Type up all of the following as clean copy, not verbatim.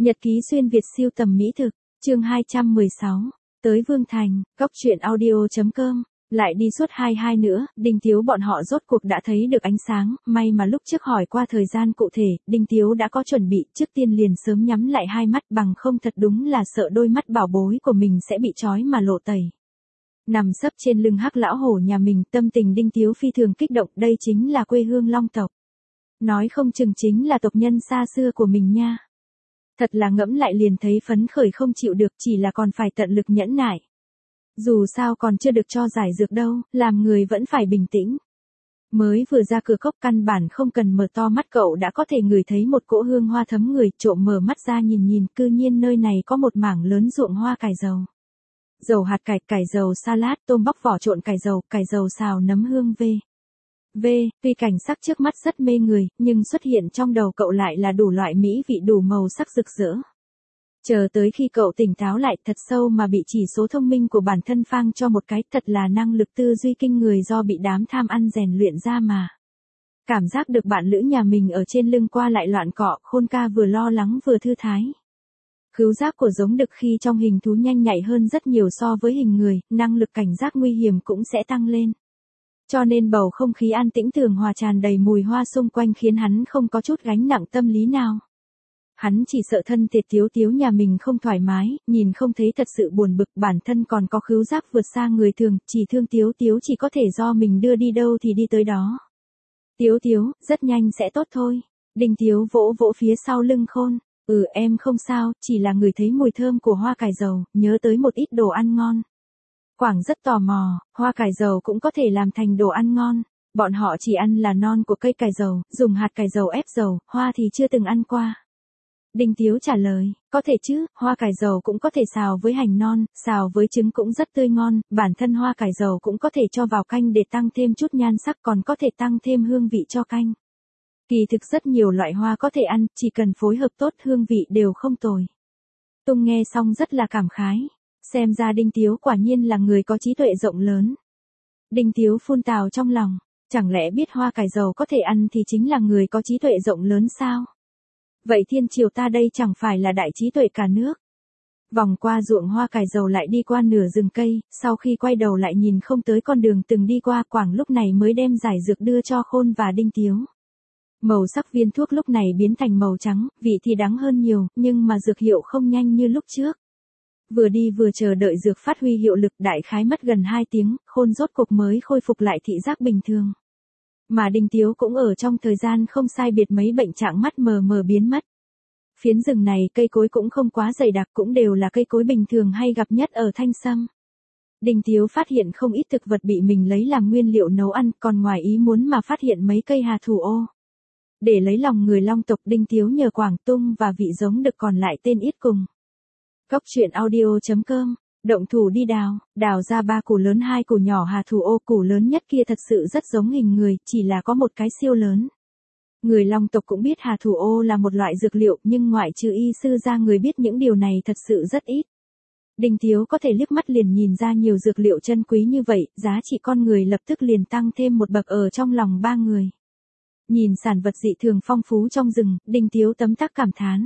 Nhật ký xuyên Việt siêu tầm mỹ thực, chương 216, tới Vương Thành, góc truyện audio.com, lại đi suốt 22 nữa, Đinh Tiếu bọn họ rốt cuộc đã thấy được ánh sáng, may mà lúc trước hỏi qua thời gian cụ thể, Đinh Tiếu đã có chuẩn bị, trước tiên liền sớm nhắm lại hai mắt bằng không thật đúng là sợ đôi mắt bảo bối của mình sẽ bị trói mà lộ tẩy. Nằm sấp trên lưng hắc lão hổ nhà mình, tâm tình Đinh Tiếu phi thường kích động, đây chính là quê hương Long tộc. Nói không chừng chính là tộc nhân xa xưa của mình nha. Thật là ngẫm lại liền thấy phấn khởi không chịu được, chỉ là còn phải tận lực nhẫn nại. Dù sao còn chưa được cho giải dược đâu, làm người vẫn phải bình tĩnh. Mới vừa ra cửa cốc căn bản không cần mở to mắt cậu đã có thể ngửi thấy một cỗ hương hoa thấm người, trộm mở mắt ra nhìn cư nhiên nơi này có một mảng lớn ruộng hoa cải dầu. Dầu hạt cải, cải dầu salad, tôm bóc vỏ trộn cải dầu xào nấm hương tuy cảnh sắc trước mắt rất mê người, nhưng xuất hiện trong đầu cậu lại là đủ loại mỹ vị đủ màu sắc rực rỡ. Chờ tới khi cậu tỉnh táo lại thật sâu mà bị chỉ số thông minh của bản thân phang cho một cái, thật là năng lực tư duy kinh người do bị đám tham ăn rèn luyện ra mà. Cảm giác được bạn lữ nhà mình ở trên lưng qua lại loạn cọ, Khôn ca vừa lo lắng vừa thư thái. Khứu giác của giống đực khi trong hình thú nhanh nhạy hơn rất nhiều so với hình người, năng lực cảnh giác nguy hiểm cũng sẽ tăng lên. Cho nên bầu không khí an tĩnh tường hòa tràn đầy mùi hoa xung quanh khiến hắn không có chút gánh nặng tâm lý nào. Hắn chỉ sợ thân thiệt Tiếu nhà mình không thoải mái, nhìn không thấy thật sự buồn bực, bản thân còn có khứu giác vượt xa người thường, chỉ thương Tiếu chỉ có thể do mình đưa đi đâu thì đi tới đó. Tiếu, rất nhanh sẽ tốt thôi. Đinh Tiếu vỗ phía sau lưng Khôn. Em không sao, chỉ là người thấy mùi thơm của hoa cải dầu, nhớ tới một ít đồ ăn ngon. Quảng rất tò mò, hoa cải dầu cũng có thể làm thành đồ ăn ngon. Bọn họ chỉ ăn là non của cây cải dầu, dùng hạt cải dầu ép dầu, hoa thì chưa từng ăn qua. Đinh Tiếu trả lời, có thể chứ, hoa cải dầu cũng có thể xào với hành non, xào với trứng cũng rất tươi ngon, bản thân hoa cải dầu cũng có thể cho vào canh để tăng thêm chút nhan sắc, còn có thể tăng thêm hương vị cho canh. Kỳ thực rất nhiều loại hoa có thể ăn, chỉ cần phối hợp tốt hương vị đều không tồi. Tung nghe xong rất là cảm khái. Xem ra Đinh Tiếu quả nhiên là người có trí tuệ rộng lớn. Đinh Tiếu phun tào trong lòng, chẳng lẽ biết hoa cải dầu có thể ăn thì chính là người có trí tuệ rộng lớn sao? Vậy thiên triều ta đây chẳng phải là đại trí tuệ cả nước. Vòng qua ruộng hoa cải dầu lại đi qua nửa rừng cây, sau khi quay đầu lại nhìn không tới con đường từng đi qua, Quảng lúc này mới đem giải dược đưa cho Khôn và Đinh Tiếu. Màu sắc viên thuốc lúc này biến thành màu trắng, vị thì đắng hơn nhiều, nhưng mà dược hiệu không nhanh như lúc trước. Vừa đi vừa chờ đợi dược phát huy hiệu lực, đại khái mất gần 2 tiếng, Khôn rốt cuộc mới khôi phục lại thị giác bình thường. Mà Đinh Tiếu cũng ở trong thời gian không sai biệt mấy bệnh trạng mắt mờ mờ biến mất. Phiến rừng này cây cối cũng không quá dày đặc, cũng đều là cây cối bình thường hay gặp nhất ở Thanh Sâm. Đinh Tiếu phát hiện không ít thực vật bị mình lấy làm nguyên liệu nấu ăn, còn ngoài ý muốn mà phát hiện mấy cây hà thủ ô. Để lấy lòng người Long tộc, Đinh Tiếu nhờ Quảng Tung và vị giống đực còn lại tên ít cùng. Góc truyện audio.com, động thủ đi đào ra 3 củ lớn 2 củ nhỏ hà thủ ô, củ lớn nhất kia thật sự rất giống hình người, chỉ là có một cái siêu lớn. Người Long tộc cũng biết hà thủ ô là một loại dược liệu, nhưng ngoại trừ y sư ra người biết những điều này thật sự rất ít. Đinh Tiếu có thể liếc mắt liền nhìn ra nhiều dược liệu chân quý như vậy, giá trị con người lập tức liền tăng thêm một bậc ở trong lòng 3 người. Nhìn sản vật dị thường phong phú trong rừng, Đinh Tiếu tấm tắc cảm thán.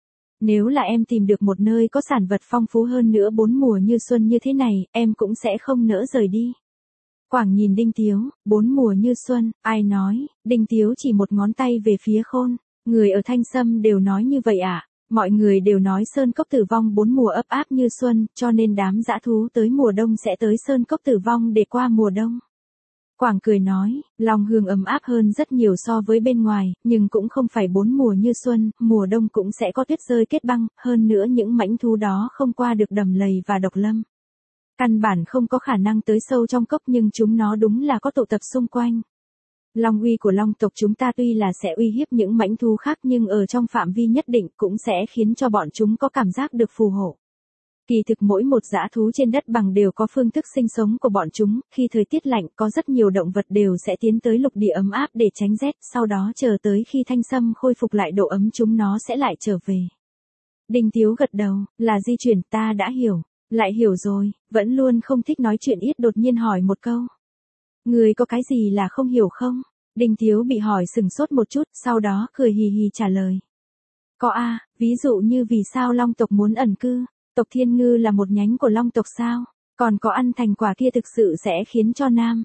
Nếu là em tìm được một nơi có sản vật phong phú hơn nữa 4 mùa như xuân như thế này, em cũng sẽ không nỡ rời đi. Quảng nhìn Đinh Tiếu, 4 mùa như xuân, ai nói? Đinh Tiếu chỉ một ngón tay về phía Khôn, người ở Thanh Sâm đều nói như vậy à? Mọi người đều nói Sơn Cốc Tử Vong 4 mùa ấp áp như xuân, cho nên đám dã thú tới mùa đông sẽ tới Sơn Cốc Tử Vong để qua mùa đông. Quảng cười nói, Long Hương ấm áp hơn rất nhiều so với bên ngoài, nhưng cũng không phải 4 mùa như xuân, mùa đông cũng sẽ có tuyết rơi kết băng, hơn nữa những mãnh thú đó không qua được đầm lầy và độc lâm. Căn bản không có khả năng tới sâu trong cốc, nhưng chúng nó đúng là có tụ tập xung quanh. Long uy của Long tộc chúng ta tuy là sẽ uy hiếp những mãnh thú khác, nhưng ở trong phạm vi nhất định cũng sẽ khiến cho bọn chúng có cảm giác được phù hộ. Kỳ thực mỗi một dã thú trên đất bằng đều có phương thức sinh sống của bọn chúng, khi thời tiết lạnh có rất nhiều động vật đều sẽ tiến tới lục địa ấm áp để tránh rét, sau đó chờ tới khi Thanh Sâm khôi phục lại độ ấm chúng nó sẽ lại trở về. Đinh Tiếu gật đầu, là di chuyển, ta đã hiểu, lại hiểu rồi, vẫn luôn không thích nói chuyện ít đột nhiên hỏi một câu. Người có cái gì là không hiểu không? Đinh Tiếu bị hỏi sừng sốt một chút, sau đó cười hì hì trả lời. Có a, ví dụ như vì sao Long tộc muốn ẩn cư, tộc Thiên Ngư là một nhánh của Long tộc sao? Còn có ăn thành quả kia thực sự sẽ khiến cho nam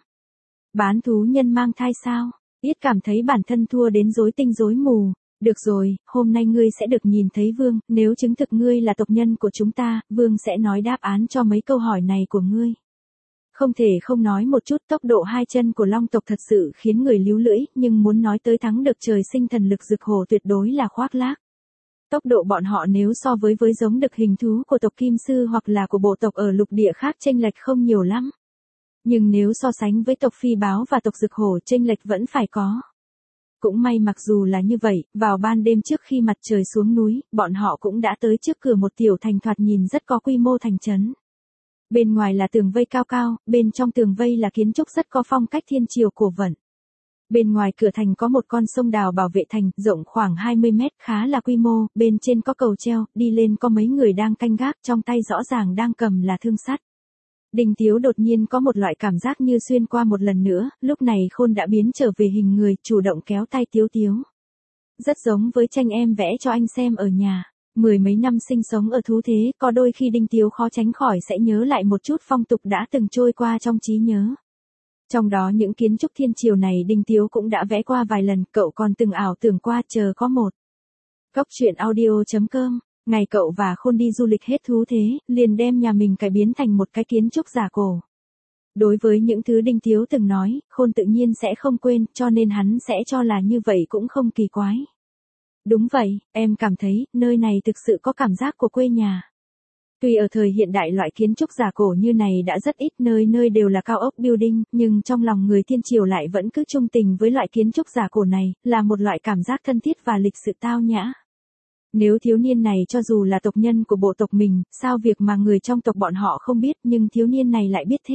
bán thú nhân mang thai sao? Yết cảm thấy bản thân thua đến rối tinh rối mù. Được rồi, hôm nay ngươi sẽ được nhìn thấy Vương, nếu chứng thực ngươi là tộc nhân của chúng ta, Vương sẽ nói đáp án cho mấy câu hỏi này của ngươi. Không thể không nói một chút, tốc độ hai chân của Long tộc thật sự khiến người líu lưỡi, nhưng muốn nói tới thắng được trời sinh thần lực rực hổ tuyệt đối là khoác lác. Tốc độ bọn họ nếu so với giống đực hình thú của tộc Kim Sư hoặc là của bộ tộc ở lục địa khác chênh lệch không nhiều lắm. Nhưng nếu so sánh với tộc Phi Báo và tộc Rực Hổ chênh lệch vẫn phải có. Cũng may mặc dù là như vậy, vào ban đêm trước khi mặt trời xuống núi, bọn họ cũng đã tới trước cửa một tiểu thành thoạt nhìn rất có quy mô thành trấn. Bên ngoài là tường vây cao cao, bên trong tường vây là kiến trúc rất có phong cách thiên triều cổ vận. Bên ngoài cửa thành có một con sông đào bảo vệ thành, rộng khoảng 20 mét, khá là quy mô, bên trên có cầu treo, đi lên có mấy người đang canh gác, trong tay rõ ràng đang cầm là thương sắt. Đinh Tiếu đột nhiên có một loại cảm giác như xuyên qua một lần nữa, lúc này Khôn đã biến trở về hình người, chủ động kéo tay Tiếu Tiếu. Rất giống với tranh em vẽ cho anh xem ở nhà. Mười mấy năm sinh sống ở thú thế, có đôi khi Đinh Tiếu khó tránh khỏi sẽ nhớ lại một chút phong tục đã từng trôi qua trong trí nhớ. Trong đó những kiến trúc thiên triều này Đinh Tiếu cũng đã vẽ qua vài lần, cậu còn từng ảo tưởng qua chờ có một. Góc truyện audio.com, ngày cậu và Khôn đi du lịch hết thú thế, liền đem nhà mình cải biến thành một cái kiến trúc giả cổ. Đối với những thứ Đinh Tiếu từng nói, Khôn tự nhiên sẽ không quên, cho nên hắn sẽ cho là như vậy cũng không kỳ quái. Đúng vậy, em cảm thấy, nơi này thực sự có cảm giác của quê nhà. Tuy ở thời hiện đại loại kiến trúc giả cổ như này đã rất ít, nơi nơi đều là cao ốc building, nhưng trong lòng người thiên triều lại vẫn cứ trung tình với loại kiến trúc giả cổ này, là một loại cảm giác thân thiết và lịch sự tao nhã. Nếu thiếu niên này cho dù là tộc nhân của bộ tộc mình, sao việc mà người trong tộc bọn họ không biết, nhưng thiếu niên này lại biết thế.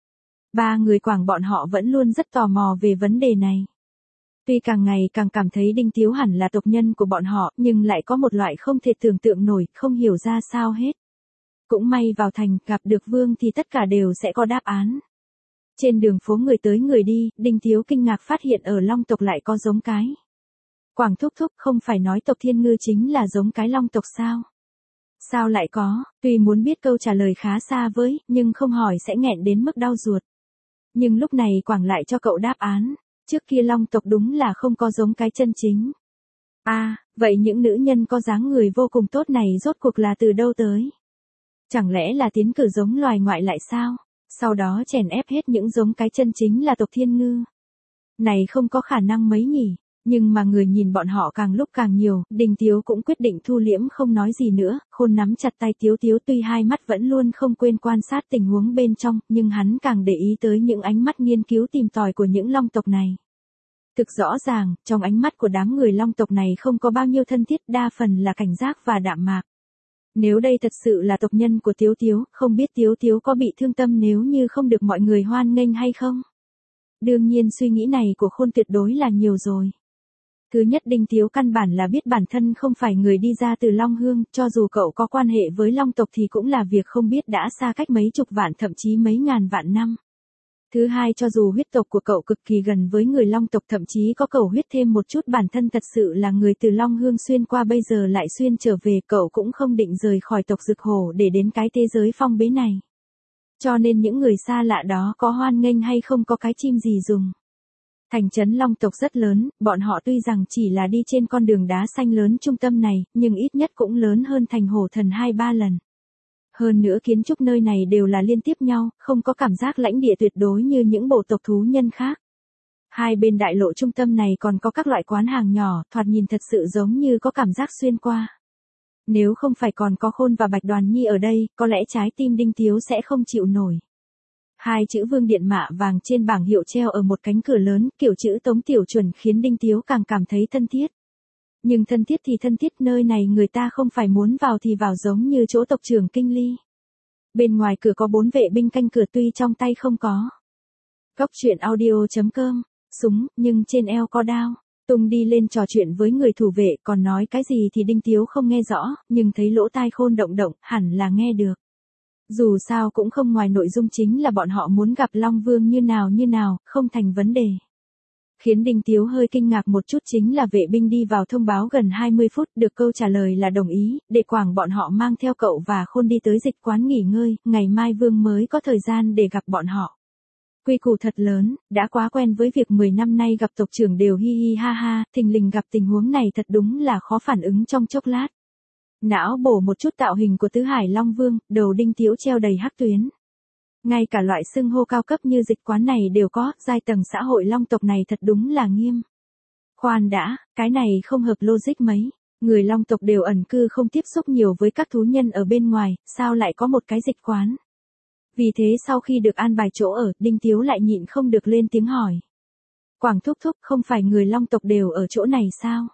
Ba người Quảng bọn họ vẫn luôn rất tò mò về vấn đề này. Tuy càng ngày càng cảm thấy Đinh Tiếu hẳn là tộc nhân của bọn họ, nhưng lại có một loại không thể tưởng tượng nổi, không hiểu ra sao hết. Cũng may vào thành, gặp được Vương thì tất cả đều sẽ có đáp án. Trên đường phố người tới người đi, Đinh Tiếu kinh ngạc phát hiện ở Long tộc lại có giống cái. Quảng thúc thúc, không phải nói tộc Thiên Ngư chính là giống cái Long tộc sao? Sao lại có, tuy muốn biết câu trả lời khá xa với, nhưng không hỏi sẽ nghẹn đến mức đau ruột. Nhưng lúc này Quảng lại cho cậu đáp án. Trước kia Long tộc đúng là không có giống cái chân chính. Vậy những nữ nhân có dáng người vô cùng tốt này rốt cuộc là từ đâu tới? Chẳng lẽ là tiến cử giống loài ngoại lại sao? Sau đó chèn ép hết những giống cái chân chính là tộc Thiên Ngư. Này không có khả năng mấy nhỉ? Nhưng mà người nhìn bọn họ càng lúc càng nhiều, Đinh Tiếu cũng quyết định thu liễm không nói gì nữa, Khôn nắm chặt tay Tiếu Tiếu tuy hai mắt vẫn luôn không quên quan sát tình huống bên trong, nhưng hắn càng để ý tới những ánh mắt nghiên cứu tìm tòi của những Long tộc này. Thực rõ ràng, trong ánh mắt của đám người Long tộc này không có bao nhiêu thân thiết, đa phần là cảnh giác và đạm mạc. Nếu đây thật sự là tộc nhân của Tiếu Tiếu, không biết Tiếu Tiếu có bị thương tâm nếu như không được mọi người hoan nghênh hay không? Đương nhiên suy nghĩ này của Khôn tuyệt đối là nhiều rồi. Thứ nhất, Đinh Tiếu căn bản là biết bản thân không phải người đi ra từ Long Hương, cho dù cậu có quan hệ với Long tộc thì cũng là việc không biết đã xa cách mấy chục vạn thậm chí mấy ngàn vạn năm. Thứ hai, cho dù huyết tộc của cậu cực kỳ gần với người Long tộc, thậm chí có cầu huyết thêm một chút, bản thân thật sự là người từ Long Hương xuyên qua bây giờ lại xuyên trở về, cậu cũng không định rời khỏi tộc Rực Hổ để đến cái thế giới phong bế này. Cho nên những người xa lạ đó có hoan nghênh hay không có cái chim gì dùng. Thành trấn Long tộc rất lớn, bọn họ tuy rằng chỉ là đi trên con đường đá xanh lớn trung tâm này, nhưng ít nhất cũng lớn hơn thành Hổ Thần 2-3 lần. Hơn nữa kiến trúc nơi này đều là liên tiếp nhau, không có cảm giác lãnh địa tuyệt đối như những bộ tộc thú nhân khác. Hai bên đại lộ trung tâm này còn có các loại quán hàng nhỏ, thoạt nhìn thật sự giống như có cảm giác xuyên qua. Nếu không phải còn có Khôn và Bạch Đoàn Nhi ở đây, có lẽ trái tim Đinh Tiếu sẽ không chịu nổi. Hai chữ Vương Điện Mạ Vàng trên bảng hiệu treo ở một cánh cửa lớn, kiểu chữ Tống Tiểu Chuẩn khiến Đinh Tiếu càng cảm thấy thân thiết. Nhưng thân thiết thì thân thiết, nơi này người ta không phải muốn vào thì vào giống như chỗ tộc trưởng Kinh Ly. Bên ngoài cửa có 4 vệ binh canh cửa tuy trong tay không có. Góc truyện audio.com, súng, nhưng trên eo có đao. Tung đi lên trò chuyện với người thủ vệ, còn nói cái gì thì Đinh Tiếu không nghe rõ, nhưng thấy lỗ tai Khôn động động, hẳn là nghe được. Dù sao cũng không ngoài nội dung chính là bọn họ muốn gặp Long Vương như nào, không thành vấn đề. Khiến Đinh Tiếu hơi kinh ngạc một chút chính là vệ binh đi vào thông báo gần 20 phút, được câu trả lời là đồng ý, để Quảng bọn họ mang theo cậu và Khôn đi tới dịch quán nghỉ ngơi, ngày mai Vương mới có thời gian để gặp bọn họ. Quy củ thật lớn, đã quá quen với việc 10 năm nay gặp tộc trưởng đều hi hi ha ha, thình lình gặp tình huống này thật đúng là khó phản ứng trong chốc lát. Não bổ một chút tạo hình của Tứ Hải Long Vương, đầu Đinh Tiếu treo đầy hắc tuyến. Ngay cả loại xưng hô cao cấp như dịch quán này đều có, giai tầng xã hội long tộc này thật đúng là nghiêm. Khoan đã, cái này không hợp logic mấy. Người long tộc đều ẩn cư không tiếp xúc nhiều với các thú nhân ở bên ngoài, sao lại có một cái dịch quán? Vì thế sau khi được an bài chỗ ở, Đinh Tiếu lại nhịn không được lên tiếng hỏi. Quảng thúc thúc, không phải người long tộc đều ở chỗ này sao?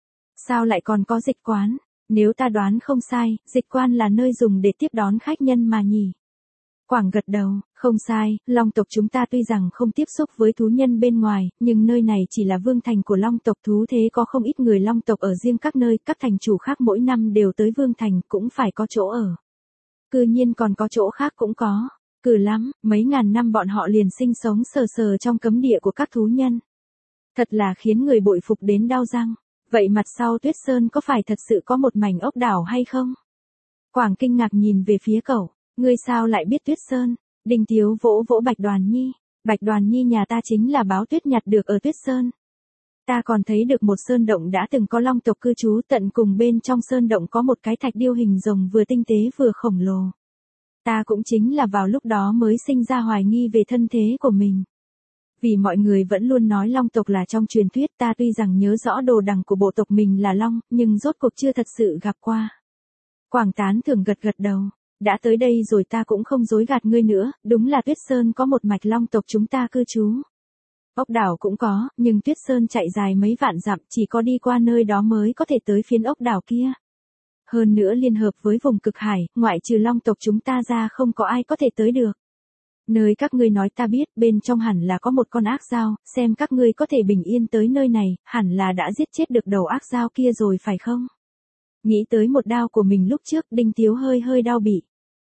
Sao lại còn có dịch quán? Nếu ta đoán không sai, dịch quán là nơi dùng để tiếp đón khách nhân mà nhỉ? Quảng gật đầu, không sai, long tộc chúng ta tuy rằng không tiếp xúc với thú nhân bên ngoài, nhưng nơi này chỉ là vương thành của long tộc, thú thế có không ít người long tộc ở riêng các nơi, các thành chủ khác mỗi năm đều tới vương thành, cũng phải có chỗ ở. Cư nhiên còn có chỗ khác cũng có, cừ lắm, mấy ngàn năm bọn họ liền sinh sống sờ sờ trong cấm địa của các thú nhân. Thật là khiến người bội phục đến đau răng. Vậy mặt sau Tuyết Sơn có phải thật sự có một mảnh ốc đảo hay không? Quảng kinh ngạc nhìn về phía cậu. Ngươi sao lại biết Tuyết Sơn? Đinh Tiếu vỗ vỗ Bạch Đoàn Nhi. Bạch Đoàn Nhi nhà ta chính là báo tuyết nhặt được ở Tuyết Sơn. Ta còn thấy được một sơn động đã từng có long tộc cư trú, tận cùng bên trong sơn động có một cái thạch điêu hình rồng vừa tinh tế vừa khổng lồ. Ta cũng chính là vào lúc đó mới sinh ra hoài nghi về thân thế của mình. Vì mọi người vẫn luôn nói long tộc là trong truyền thuyết, ta tuy rằng nhớ rõ đồ đằng của bộ tộc mình là long, nhưng rốt cuộc chưa thật sự gặp qua. Quảng tán thưởng gật gật đầu. Đã tới đây rồi ta cũng không dối gạt ngươi nữa, đúng là Tuyết Sơn có một mạch long tộc chúng ta cư trú. Ốc đảo cũng có, nhưng Tuyết Sơn chạy dài mấy vạn dặm, chỉ có đi qua nơi đó mới có thể tới phiến ốc đảo kia. Hơn nữa liên hợp với vùng cực hải, ngoại trừ long tộc chúng ta ra không có ai có thể tới được. Nơi các ngươi nói ta biết, bên trong hẳn là có một con ác dao, xem các ngươi có thể bình yên tới nơi này, hẳn là đã giết chết được đầu ác dao kia rồi phải không? Nghĩ tới một đao của mình lúc trước, Đinh Tiếu hơi đau bị.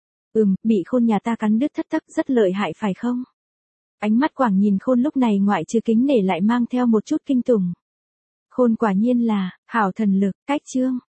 Bị Khôn nhà ta cắn đứt thất thắc rất lợi hại phải không? Ánh mắt Quảng nhìn Khôn lúc này ngoại trừ kính nể lại mang theo một chút kinh tủng. Khôn quả nhiên là, hảo thần lực, cách chương.